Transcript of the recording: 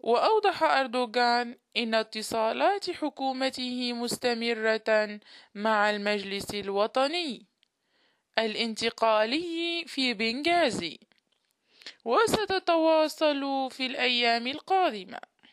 وأوضح أردوغان إن اتصالات حكومته مستمرة مع المجلس الوطني الانتقالي في بنغازي، وستتواصل في الأيام القادمة.